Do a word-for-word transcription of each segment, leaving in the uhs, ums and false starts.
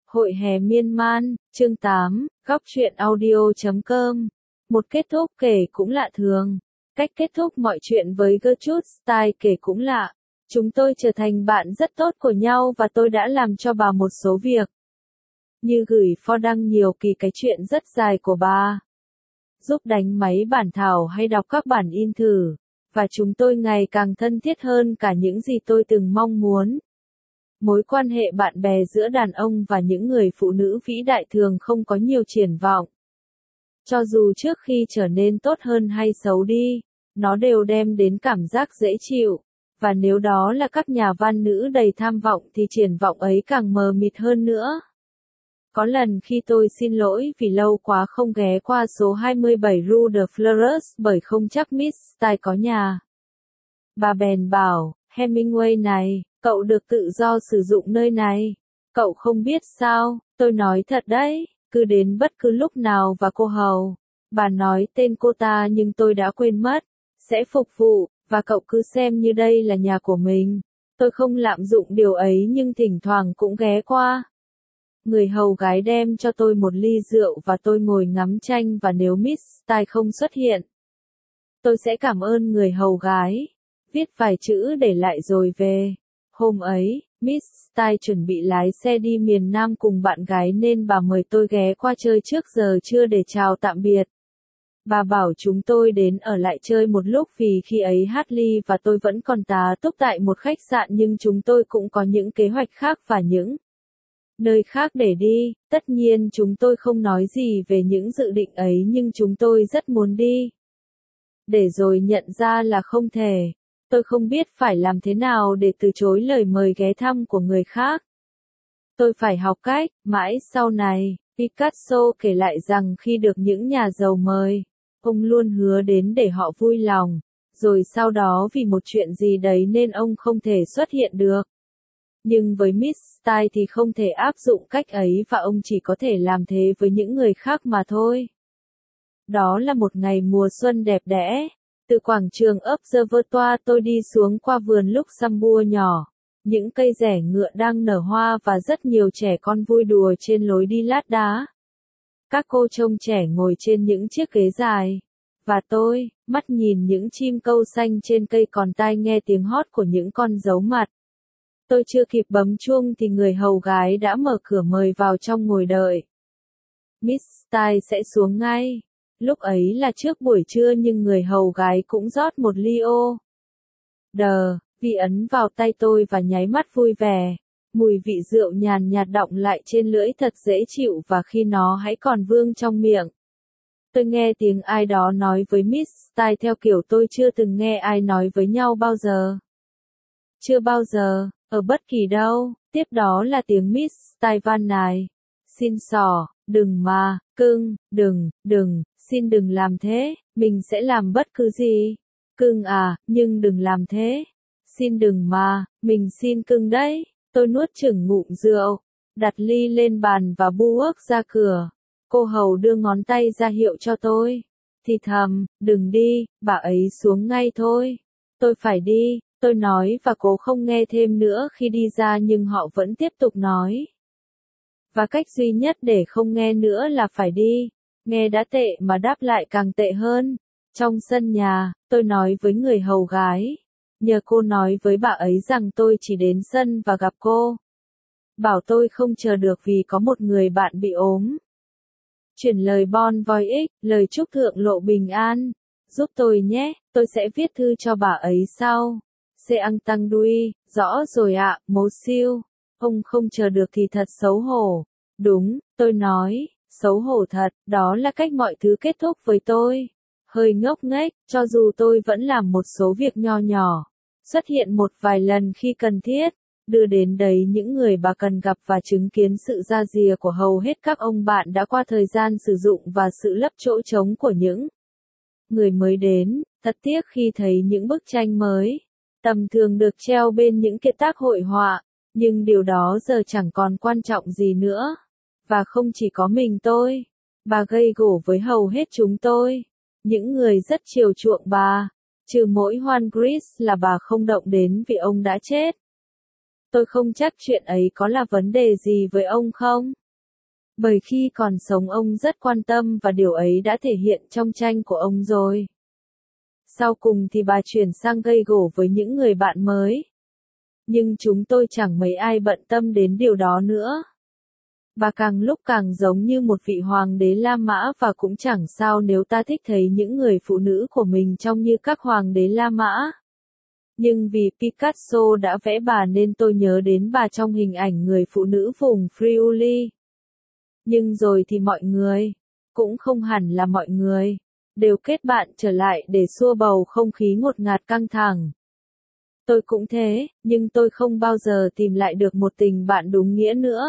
Hội hè miên man, chương tám, góc truyện audio chấm com. Một kết thúc kể cũng lạ thường. Cách kết thúc mọi chuyện với Gertrude Stein kể cũng lạ. Chúng tôi trở thành bạn rất tốt của nhau và tôi đã làm cho bà một số việc. Như gửi for đăng nhiều kỳ cái chuyện rất dài của bà. Giúp đánh máy bản thảo hay đọc các bản in thử. Và chúng tôi ngày càng thân thiết hơn cả những gì tôi từng mong muốn. Mối quan hệ bạn bè giữa đàn ông và những người phụ nữ vĩ đại thường không có nhiều triển vọng. Cho dù trước khi trở nên tốt hơn hay xấu đi, nó đều đem đến cảm giác dễ chịu. Và nếu đó là các nhà văn nữ đầy tham vọng thì triển vọng ấy càng mờ mịt hơn nữa. Có lần khi tôi xin lỗi vì lâu quá không ghé qua số hai mươi bảy Rue de Fleurs bởi không chắc Miss Stein có nhà. Bà bèn bảo, Hemingway này, cậu được tự do sử dụng nơi này. Cậu không biết sao, tôi nói thật đấy, cứ đến bất cứ lúc nào và cô hầu. Bà nói tên cô ta nhưng tôi đã quên mất. Sẽ phục vụ, và cậu cứ xem như đây là nhà của mình. Tôi không lạm dụng điều ấy nhưng thỉnh thoảng cũng ghé qua. Người hầu gái đem cho tôi một ly rượu và tôi ngồi ngắm tranh và nếu Miss Stein không xuất hiện, tôi sẽ cảm ơn người hầu gái. Viết vài chữ để lại rồi về. Hôm ấy, Miss Stein chuẩn bị lái xe đi miền Nam cùng bạn gái nên bà mời tôi ghé qua chơi trước giờ trưa để chào tạm biệt. Bà bảo chúng tôi đến ở lại chơi một lúc vì khi ấy Hartley và tôi vẫn còn tá túc tại một khách sạn nhưng chúng tôi cũng có những kế hoạch khác và những nơi khác để đi. Tất nhiên chúng tôi không nói gì về những dự định ấy nhưng chúng tôi rất muốn đi. Để rồi nhận ra là không thể. Tôi không biết phải làm thế nào để từ chối lời mời ghé thăm của người khác. Tôi phải học cách, mãi sau này, Picasso kể lại rằng khi được những nhà giàu mời, ông luôn hứa đến để họ vui lòng, rồi sau đó vì một chuyện gì đấy nên ông không thể xuất hiện được. Nhưng với Miss Stein thì không thể áp dụng cách ấy và ông chỉ có thể làm thế với những người khác mà thôi. Đó là một ngày mùa xuân đẹp đẽ. Từ quảng trường Observatoire tôi đi xuống qua vườn Luxembourg nhỏ. Những cây rẻ ngựa đang nở hoa và rất nhiều trẻ con vui đùa trên lối đi lát đá. Các cô trông trẻ ngồi trên những chiếc ghế dài. Và tôi, mắt nhìn những chim câu xanh trên cây còn tai nghe tiếng hót của những con dấu mặt. Tôi chưa kịp bấm chuông thì người hầu gái đã mở cửa mời vào trong ngồi đợi. Miss Stein sẽ xuống ngay. Lúc ấy là trước buổi trưa nhưng người hầu gái cũng rót một ly ô. Đờ, vì ấn vào tay tôi và nháy mắt vui vẻ. Mùi vị rượu nhàn nhạt đọng lại trên lưỡi thật dễ chịu và khi nó hãy còn vương trong miệng. Tôi nghe tiếng ai đó nói với Miss Stein theo kiểu tôi chưa từng nghe ai nói với nhau bao giờ. Chưa bao giờ, ở bất kỳ đâu. Tiếp đó là tiếng Miss Stein van nài. Xin xỏ, đừng mà, cưng, đừng, đừng, xin đừng làm thế, mình sẽ làm bất cứ gì. Cưng à, nhưng đừng làm thế. Xin đừng mà, mình xin cưng đấy. Tôi nuốt chửng ngụm rượu, đặt ly lên bàn và bu ước ra cửa. Cô hầu đưa ngón tay ra hiệu cho tôi. Thì thầm, đừng đi, bà ấy xuống ngay thôi. Tôi phải đi, tôi nói và cố không nghe thêm nữa khi đi ra nhưng họ vẫn tiếp tục nói. Và cách duy nhất để không nghe nữa là phải đi. Nghe đã tệ mà đáp lại càng tệ hơn. Trong sân nhà, tôi nói với người hầu gái. Nhờ cô nói với bà ấy rằng tôi chỉ đến sân và gặp cô. Bảo tôi không chờ được vì có một người bạn bị ốm. Chuyển lời bon voice, lời chúc thượng lộ bình an. Giúp tôi nhé, tôi sẽ viết thư cho bà ấy sau. C'est un tăng đuôi, rõ rồi ạ, à, mố siêu. Ông không chờ được thì thật xấu hổ. Đúng, tôi nói, xấu hổ thật, đó là cách mọi thứ kết thúc với tôi. Hơi ngốc nghếch, cho dù tôi vẫn làm một số việc nho nhỏ. Xuất hiện một vài lần khi cần thiết. Đưa đến đấy những người bà cần gặp và chứng kiến sự ra rìa của hầu hết các ông bạn đã qua thời gian sử dụng và sự lấp chỗ trống của những người mới đến. Thật tiếc khi thấy những bức tranh mới tầm thường được treo bên những kiệt tác hội họa, nhưng điều đó giờ chẳng còn quan trọng gì nữa. Và không chỉ có mình tôi, bà gây gổ với hầu hết chúng tôi. Những người rất chiều chuộng bà, trừ mỗi Juan Gris là bà không động đến vì ông đã chết. Tôi không chắc chuyện ấy có là vấn đề gì với ông không? Bởi khi còn sống ông rất quan tâm và điều ấy đã thể hiện trong tranh của ông rồi. Sau cùng thì bà chuyển sang gây gổ với những người bạn mới. Nhưng chúng tôi chẳng mấy ai bận tâm đến điều đó nữa. Bà càng lúc càng giống như một vị hoàng đế La Mã và cũng chẳng sao nếu ta thích thấy những người phụ nữ của mình trông như các hoàng đế La Mã. Nhưng vì Picasso đã vẽ bà nên tôi nhớ đến bà trong hình ảnh người phụ nữ vùng Friuli. Nhưng rồi thì mọi người, cũng không hẳn là mọi người, đều kết bạn trở lại để xua bầu không khí ngột ngạt căng thẳng. Tôi cũng thế, nhưng tôi không bao giờ tìm lại được một tình bạn đúng nghĩa nữa.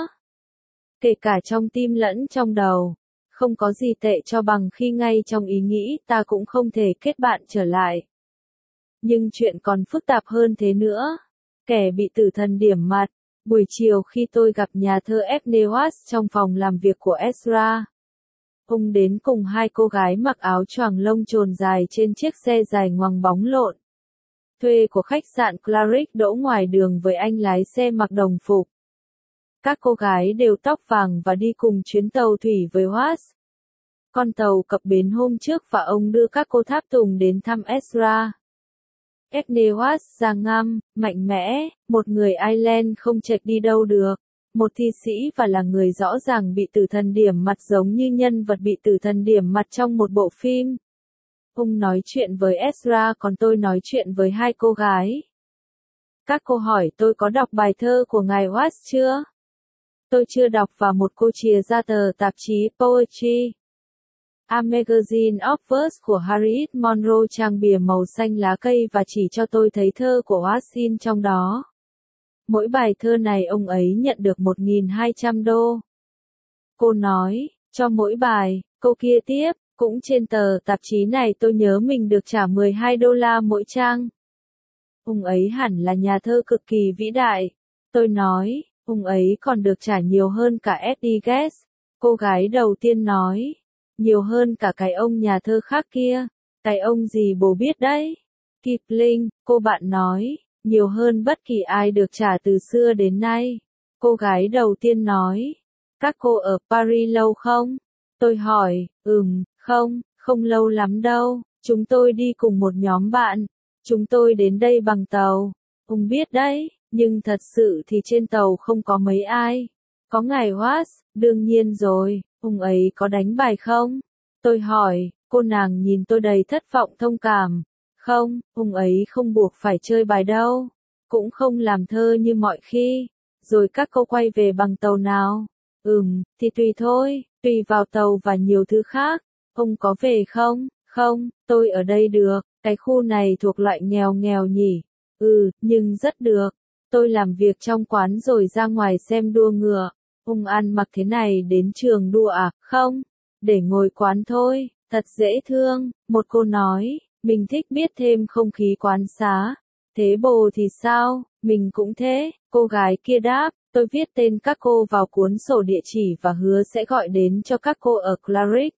Kể cả trong tim lẫn trong đầu, không có gì tệ cho bằng khi ngay trong ý nghĩ ta cũng không thể kết bạn trở lại. Nhưng chuyện còn phức tạp hơn thế nữa. Kẻ bị tử thần điểm mặt. Buổi chiều khi tôi gặp nhà thơ Ephnewas trong phòng làm việc của Ezra. Ông đến cùng hai cô gái mặc áo choàng lông trồn dài trên chiếc xe dài ngoằng bóng lộn. Thuê của khách sạn Claric đỗ ngoài đường với anh lái xe mặc đồng phục. Các cô gái đều tóc vàng và đi cùng chuyến tàu thủy với Watts. Con tàu cập bến hôm trước và ông đưa các cô tháp tùng đến thăm Ezra. Ephnewas ra ngăm, mạnh mẽ, một người Ireland không chệch đi đâu được, một thi sĩ và là người rõ ràng bị tử thần điểm mặt giống như nhân vật bị tử thần điểm mặt trong một bộ phim. Ông nói chuyện với Ezra còn tôi nói chuyện với hai cô gái. Các cô hỏi tôi có đọc bài thơ của ngài Watts chưa? Tôi chưa đọc và một cô chìa ra tờ tạp chí Poetry. A Magazine of Verse của Harriet Monroe trang bìa màu xanh lá cây và chỉ cho tôi thấy thơ của Watts in trong đó. Mỗi bài thơ này ông ấy nhận được một nghìn hai trăm đô. Cô nói, cho mỗi bài, cô kia tiếp, cũng trên tờ tạp chí này tôi nhớ mình được trả mười hai đô la mỗi trang. Ông ấy hẳn là nhà thơ cực kỳ vĩ đại. Tôi nói, ông ấy còn được trả nhiều hơn cả Eddie Guest. Cô gái đầu tiên nói. Nhiều hơn cả cái ông nhà thơ khác kia. Cái ông gì bố biết đấy. Kipling, cô bạn nói. Nhiều hơn bất kỳ ai được trả từ xưa đến nay. Cô gái đầu tiên nói. Các cô ở Paris lâu không? Tôi hỏi, ừm, không, không lâu lắm đâu. Chúng tôi đi cùng một nhóm bạn. Chúng tôi đến đây bằng tàu. Ông biết đấy, nhưng thật sự thì trên tàu không có mấy ai. Có ngài Watts, đương nhiên rồi. Ông ấy có đánh bài không? Tôi hỏi, cô nàng nhìn tôi đầy thất vọng thông cảm. Không, ông ấy không buộc phải chơi bài đâu. Cũng không làm thơ như mọi khi. Rồi các cô quay về bằng tàu nào? Ừm, thì tùy thôi, tùy vào tàu và nhiều thứ khác. Ông có về không? Không, tôi ở đây được. Cái khu này thuộc loại nghèo nghèo nhỉ? Ừ, nhưng rất được. Tôi làm việc trong quán rồi ra ngoài xem đua ngựa. Ông ăn mặc thế này đến trường đua à? Không, để ngồi quán thôi, thật dễ thương. Một cô nói, mình thích biết thêm không khí quán xá. Thế bồ thì sao? Mình cũng thế. Cô gái kia đáp, tôi viết tên các cô vào cuốn sổ địa chỉ và hứa sẽ gọi đến cho các cô ở Claric.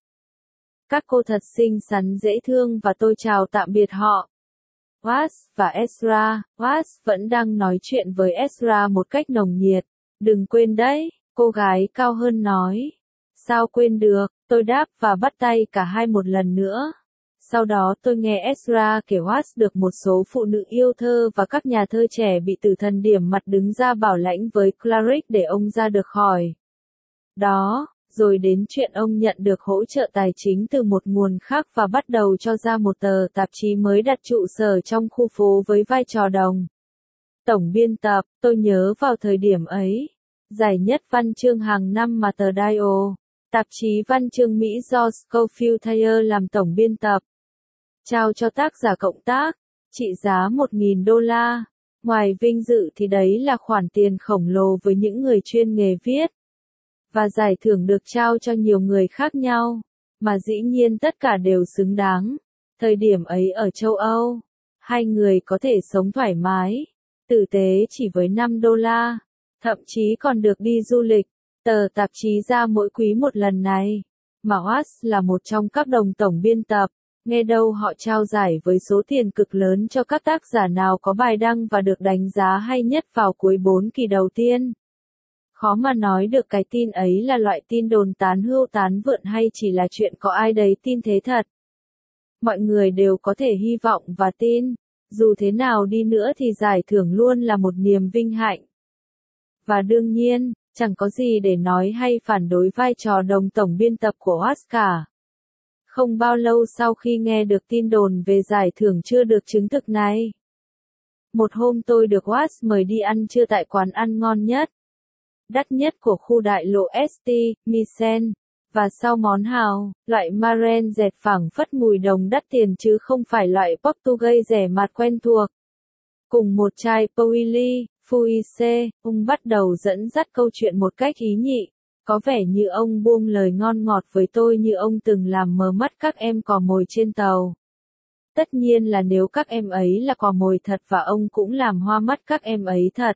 Các cô thật xinh xắn dễ thương và tôi chào tạm biệt họ. Watts và Ezra, Watts vẫn đang nói chuyện với Ezra một cách nồng nhiệt. Đừng quên đấy, cô gái cao hơn nói. Sao quên được, tôi đáp và bắt tay cả hai một lần nữa. Sau đó tôi nghe Ezra kể Watts được một số phụ nữ yêu thơ và các nhà thơ trẻ bị tử thần điểm mặt đứng ra bảo lãnh với Claric để ông ra được khỏi đó. Rồi đến chuyện ông nhận được hỗ trợ tài chính từ một nguồn khác và bắt đầu cho ra một tờ tạp chí mới đặt trụ sở trong khu phố với vai trò đồng tổng biên tập. Tôi nhớ vào thời điểm ấy, giải nhất văn chương hàng năm mà tờ Dio, tạp chí văn chương Mỹ do Scofield Thayer làm tổng biên tập, trao cho tác giả cộng tác, trị giá một nghìn đô la. Ngoài vinh dự thì đấy là khoản tiền khổng lồ với những người chuyên nghề viết. Và giải thưởng được trao cho nhiều người khác nhau, mà dĩ nhiên tất cả đều xứng đáng. Thời điểm ấy ở châu Âu, hai người có thể sống thoải mái, tử tế chỉ với năm đô la, thậm chí còn được đi du lịch. Tờ tạp chí ra mỗi quý một lần này, mà Watts là một trong các đồng tổng biên tập. Nghe đâu họ trao giải với số tiền cực lớn cho các tác giả nào có bài đăng và được đánh giá hay nhất vào cuối bốn kỳ đầu tiên. Khó mà nói được cái tin ấy là loại tin đồn tán hưu tán vượn hay chỉ là chuyện có ai đấy tin thế thật. Mọi người đều có thể hy vọng và tin. Dù thế nào đi nữa thì giải thưởng luôn là một niềm vinh hạnh. Và đương nhiên, chẳng có gì để nói hay phản đối vai trò đồng tổng biên tập của Watts cả. Không bao lâu sau khi nghe được tin đồn về giải thưởng chưa được chứng thực này. Một hôm tôi được Watts mời đi ăn trưa tại quán ăn ngon nhất, đắt nhất của khu đại lộ ét tê, Misen. Và sau món hào, loại maren dẹt phảng phất mùi đồng đắt tiền chứ không phải loại Portuguese rẻ mạt quen thuộc. Cùng một chai Pauili, Fuise, ông bắt đầu dẫn dắt câu chuyện một cách ý nhị. Có vẻ như ông buông lời ngon ngọt với tôi như ông từng làm mờ mắt các em cò mồi trên tàu. Tất nhiên là nếu các em ấy là cò mồi thật và ông cũng làm hoa mắt các em ấy thật.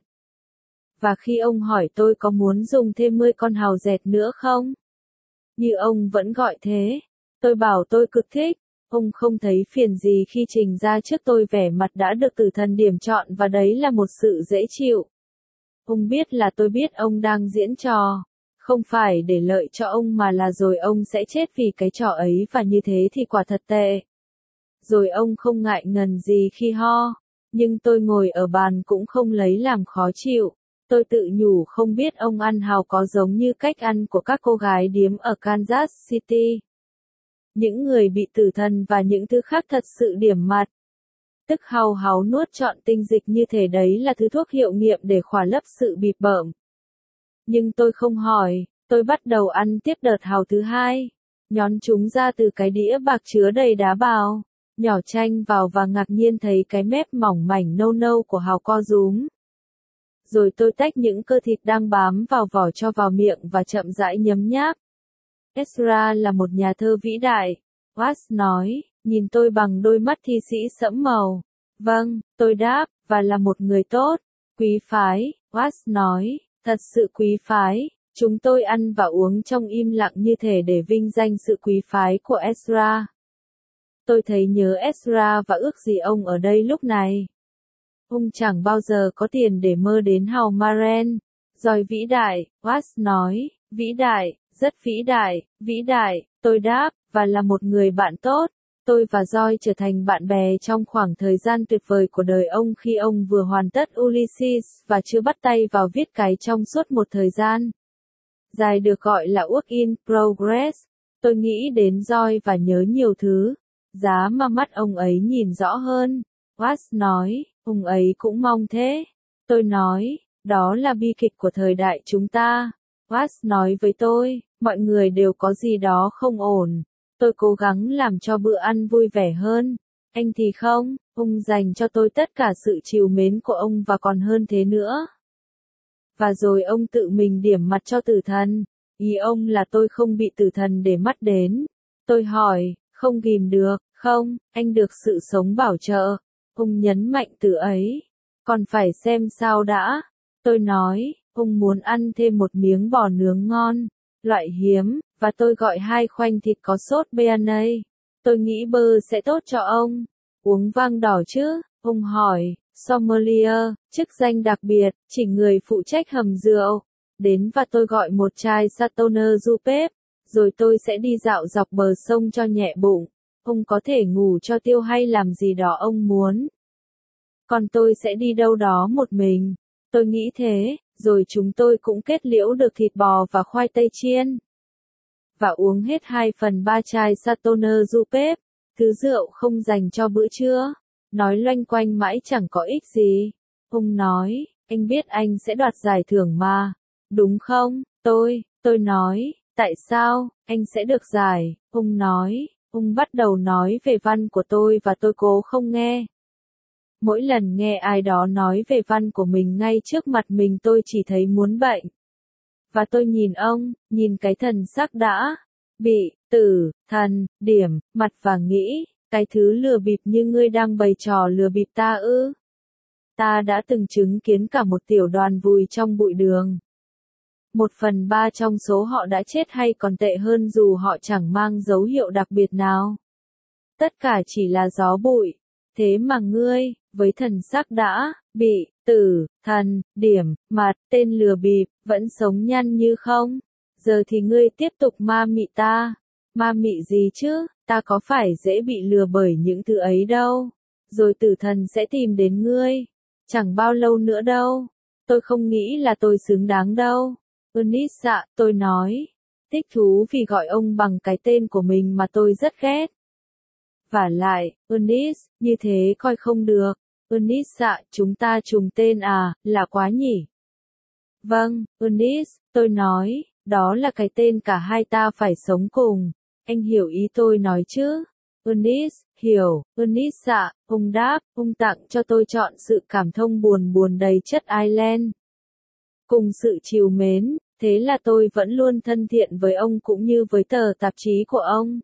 Và khi ông hỏi tôi có muốn dùng thêm mười con hào dẹt nữa không? Như ông vẫn gọi thế. Tôi bảo tôi cực thích. Ông không thấy phiền gì khi trình ra trước tôi vẻ mặt đã được tử thần điểm chọn và đấy là một sự dễ chịu. Ông biết là tôi biết ông đang diễn trò. Không phải để lợi cho ông mà là rồi ông sẽ chết vì cái trò ấy và như thế thì quả thật tệ. Rồi ông không ngại ngần gì khi ho. Nhưng tôi ngồi ở bàn cũng không lấy làm khó chịu. Tôi tự nhủ không biết ông ăn hào có giống như cách ăn của các cô gái điếm ở Kansas City. Những người bị tử thần và những thứ khác thật sự điểm mặt. Tức hào háo nuốt trọn tinh dịch như thể đấy là thứ thuốc hiệu nghiệm để khỏa lấp sự bịp bợm. Nhưng tôi không hỏi, tôi bắt đầu ăn tiếp đợt hào thứ hai. Nhón chúng ra từ cái đĩa bạc chứa đầy đá bào. Nhỏ chanh vào và ngạc nhiên thấy cái mép mỏng mảnh nâu nâu của hào co rúm. Rồi tôi tách những cơ thịt đang bám vào vỏ cho vào miệng và chậm rãi nhấm nháp. Ezra là một nhà thơ vĩ đại, Watts nói, nhìn tôi bằng đôi mắt thi sĩ sẫm màu. Vâng, tôi đáp, và là một người tốt, quý phái, Watts nói, thật sự quý phái. Chúng tôi ăn và uống trong im lặng như thể để vinh danh sự quý phái của Ezra. Tôi thấy nhớ Ezra và ước gì ông ở đây lúc này. Ông chẳng bao giờ có tiền để mơ đến hào maren. Rồi vĩ đại, Watts nói, vĩ đại, rất vĩ đại, vĩ đại, tôi đáp, và là một người bạn tốt. Tôi và Joy trở thành bạn bè trong khoảng thời gian tuyệt vời của đời ông khi ông vừa hoàn tất Ulysses và chưa bắt tay vào viết cái trong suốt một thời gian dài được gọi là Work in Progress. Tôi nghĩ đến Joy và nhớ nhiều thứ. Giá mà mắt ông ấy nhìn rõ hơn. Watts nói, ông ấy cũng mong thế. Tôi nói, đó là bi kịch của thời đại chúng ta. Watts nói với tôi, mọi người đều có gì đó không ổn. Tôi cố gắng làm cho bữa ăn vui vẻ hơn. Anh thì không, ông dành cho tôi tất cả sự trìu mến của ông và còn hơn thế nữa. Và rồi ông tự mình điểm mặt cho tử thần. Ý ông là tôi không bị tử thần để mắt đến. Tôi hỏi, không ghim được, không, anh được sự sống bảo trợ. Ông nhấn mạnh từ ấy. Còn phải xem sao đã. Tôi nói, ông muốn ăn thêm một miếng bò nướng ngon, loại hiếm, và tôi gọi hai khoanh thịt có sốt béarnaise. Tôi nghĩ bơ sẽ tốt cho ông. Uống vang đỏ chứ? Ông hỏi. Sommelier, chức danh đặc biệt, chỉ người phụ trách hầm rượu. Đến và tôi gọi một chai Chateauneuf du Pep, rồi tôi sẽ đi dạo dọc bờ sông cho nhẹ bụng. Ông có thể ngủ cho tiêu hay làm gì đó ông muốn. Còn tôi sẽ đi đâu đó một mình. Tôi nghĩ thế, rồi chúng tôi cũng kết liễu được thịt bò và khoai tây chiên. Và uống hết hai phần ba chai Chateauneuf du Pep, thứ rượu không dành cho bữa trưa. Nói loanh quanh mãi chẳng có ích gì. Ông nói, anh biết anh sẽ đoạt giải thưởng mà. Đúng không? Tôi, tôi nói, tại sao, anh sẽ được giải? Ông nói, ông bắt đầu nói về văn của tôi và tôi cố không nghe. Mỗi lần nghe ai đó nói về văn của mình ngay trước mặt mình tôi chỉ thấy muốn bệnh. Và tôi nhìn ông, nhìn cái thần sắc đã bị, tử, thần, điểm, mặt và nghĩ, cái thứ lừa bịp như ngươi đang bày trò lừa bịp ta ư. Ta đã từng chứng kiến cả một tiểu đoàn vùi trong bụi đường. Một phần ba trong số họ đã chết hay còn tệ hơn dù họ chẳng mang dấu hiệu đặc biệt nào. Tất cả chỉ là gió bụi. Thế mà ngươi, với thần sắc đã, bị, tử, thần, điểm, mặt, tên lừa bịp, vẫn sống nhăn như không. Giờ thì ngươi tiếp tục ma mị ta. Ma mị gì chứ, ta có phải dễ bị lừa bởi những thứ ấy đâu. Rồi tử thần sẽ tìm đến ngươi. Chẳng bao lâu nữa đâu. Tôi không nghĩ là tôi xứng đáng đâu. Eunice ạ, tôi nói. Thích thú vì gọi ông bằng cái tên của mình mà tôi rất ghét. Vả lại, Eunice, như thế coi không được. Eunice ạ, chúng ta trùng tên à, là quá nhỉ. Vâng, Eunice, tôi nói, đó là cái tên cả hai ta phải sống cùng. Anh hiểu ý tôi nói chứ? Eunice, hiểu, Eunice ạ, ông đáp, ông tặng cho tôi chọn sự cảm thông buồn buồn đầy chất Ireland. Cùng sự trìu mến, thế là tôi vẫn luôn thân thiện với ông cũng như với tờ tạp chí của ông.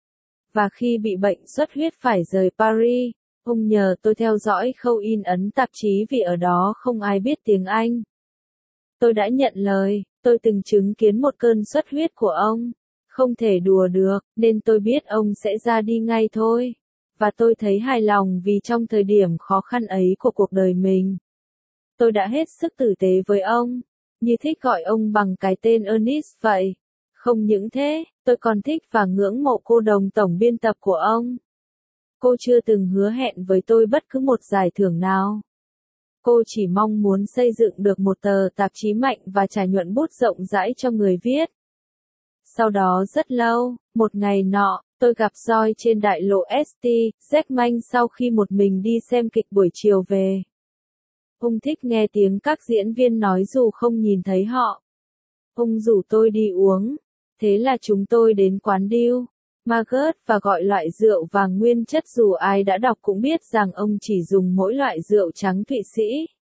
Và khi bị bệnh xuất huyết phải rời Paris, ông nhờ tôi theo dõi khâu in ấn tạp chí vì ở đó không ai biết tiếng Anh. Tôi đã nhận lời, tôi từng chứng kiến một cơn xuất huyết của ông. Không thể đùa được, nên tôi biết ông sẽ ra đi ngay thôi. Và tôi thấy hài lòng vì trong thời điểm khó khăn ấy của cuộc đời mình, tôi đã hết sức tử tế với ông, như thích gọi ông bằng cái tên Eunice vậy. Không những thế, tôi còn thích và ngưỡng mộ cô đồng tổng biên tập của ông. Cô chưa từng hứa hẹn với tôi bất cứ một giải thưởng nào. Cô chỉ mong muốn xây dựng được một tờ tạp chí mạnh và trả nhuận bút rộng rãi cho người viết. Sau đó rất lâu, một ngày nọ, tôi gặp Joy trên đại lộ ét tê, Jackman sau khi một mình đi xem kịch buổi chiều về. Ông thích nghe tiếng các diễn viên nói dù không nhìn thấy họ. Ông rủ tôi đi uống. Thế là chúng tôi đến quán Deal Margot và gọi loại rượu vàng nguyên chất dù ai đã đọc cũng biết rằng ông chỉ dùng mỗi loại rượu trắng Thụy Sĩ.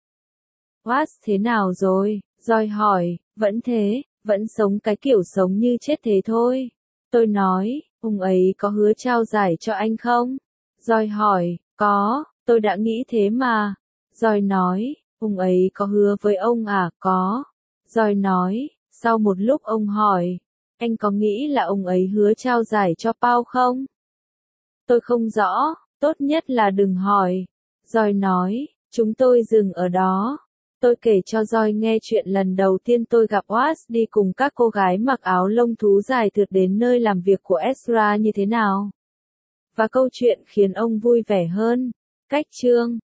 What thế nào rồi? Joy hỏi, vẫn thế, vẫn sống cái kiểu sống như chết thế thôi. Tôi nói, ông ấy có hứa trao giải cho anh không? Joy hỏi, có, tôi đã nghĩ thế mà. Joy nói, ông ấy có hứa với ông à? Có. Joy nói, sau một lúc ông hỏi, anh có nghĩ là ông ấy hứa trao giải cho Paul không? Tôi không rõ, tốt nhất là đừng hỏi. Joy nói, chúng tôi dừng ở đó. Tôi kể cho Joy nghe chuyện lần đầu tiên tôi gặp Watts đi cùng các cô gái mặc áo lông thú dài thượt đến nơi làm việc của Ezra như thế nào. Và câu chuyện khiến ông vui vẻ hơn. Cách chương